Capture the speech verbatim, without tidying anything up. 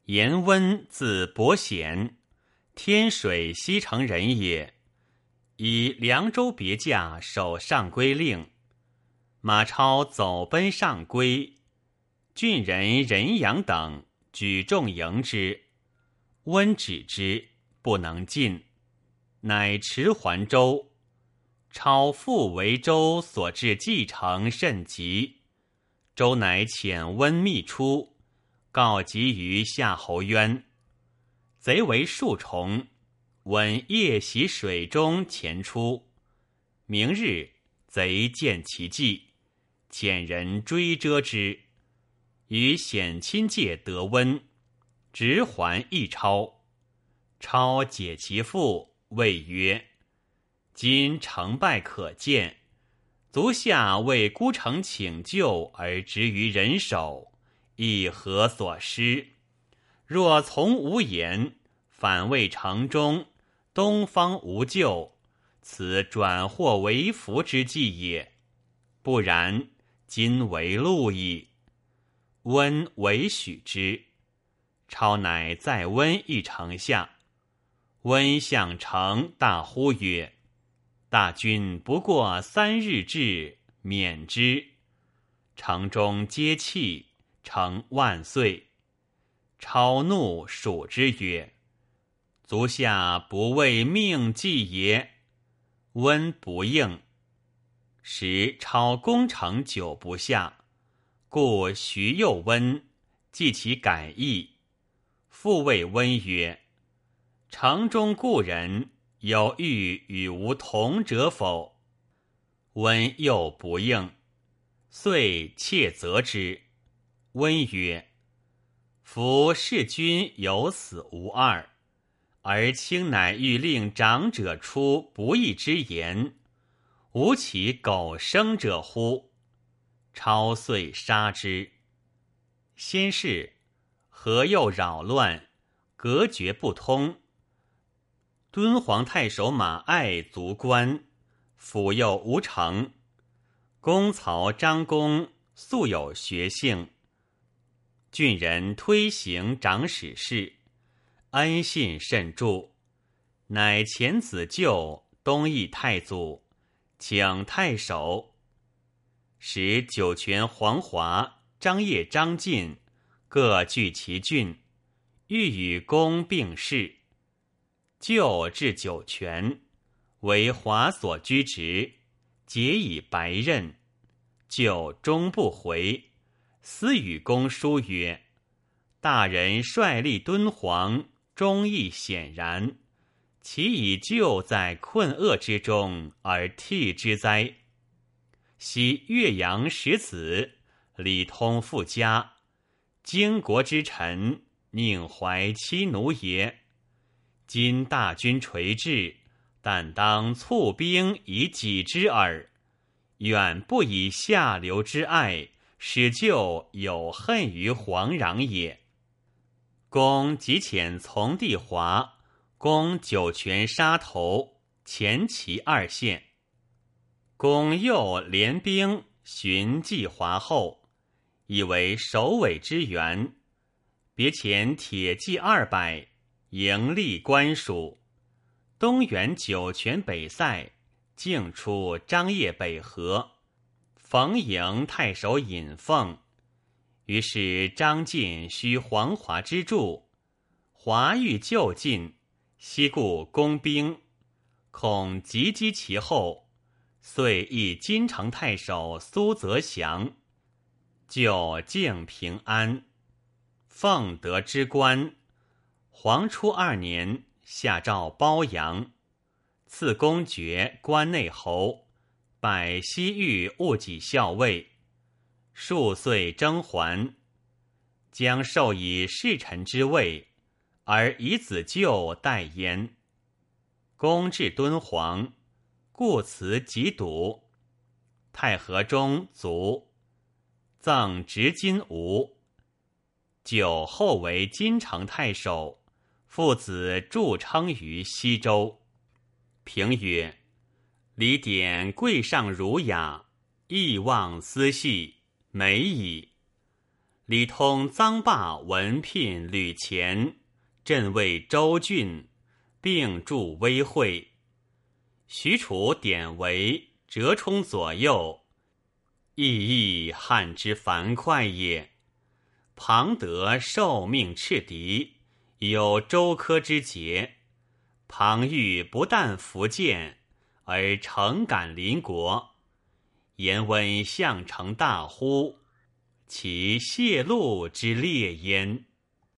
颜温字伯显，天水西城人也，以凉州别驾守上归令。马超走奔上归，郡人任阳等举众迎之，温止之，不能进，乃驰还州。超复为州所至继承甚急，周乃遣温密出，告急于夏侯渊。贼为数重，温夜袭水中潜出。明日，贼见其迹，遣人追遮之，与显亲界得温，直还一超。超解其腹，谓曰：今成败可见，足下为孤城请救而执于人手，亦何所失？若从无言，反谓城中东方无救，此转祸为福之计也。不然，今为路矣。温为许之。超乃再温一城下。温向城大呼曰：大军不过三日至，免之。城中皆泣，称万岁。超怒，属之曰：足下不为命计也。温不应。时超攻城久不下，故徐右温，记其改意。复谓温曰：城中故人有欲与吾同者否？温又不应，遂切责之。温曰：夫弑君有死无二，而卿乃欲令长者出不义之言，无其苟生者乎？超遂杀之。先是，河右扰乱，隔绝不通。敦煌太守马爱卒官，辅右无成。公曹张公素有学性，郡人推行长史事，恩信甚著，乃遣子舅东邑太祖，请太守。使酒泉黄华、张掖张晋各据其郡，欲与公并事。舅至酒泉，为华所居职，结以白刃。舅终不回，私与公书曰：大人率立敦煌，忠义显然，其以舅在困厄之中而替之哉？昔岳阳十子，礼通富家，经国之臣，宁怀妻奴也？今大军垂至，但当促兵以己之耳，远不以下流之爱，使舅有恨于皇攘也。公即遣从弟华攻酒泉杀头，前齐二县。公又联兵寻冀华后，以为首尾之援，别遣铁骑二百，迎立官署。东援酒泉北塞，径出张掖北河，逢迎太守尹奉。于是张晋需黄华之助，华欲就近，西顾攻兵，恐急击其后，遂诣金城太守苏则祥，就境平安。奉得之官，黄初二年下诏褒扬，赐公爵关内侯，拜西域务己校尉。数岁征还，将授以侍臣之位，而以子舅代焉。公至敦煌，故辞疾笃。太和中卒，赠执金吾。久后为金城太守，父子著称于西周。评曰：礼典贵上儒雅，义望思细，美矣。 李通臧霸闻聘吕虔，镇卫州郡，并驻威惠。许褚典韦，折冲左右，亦亦汉之樊哙也。庞德受命斥敌，有周柯之节。庞欲不但服谏，而诚感邻国。颜温项城大呼，其泄露之烈焉。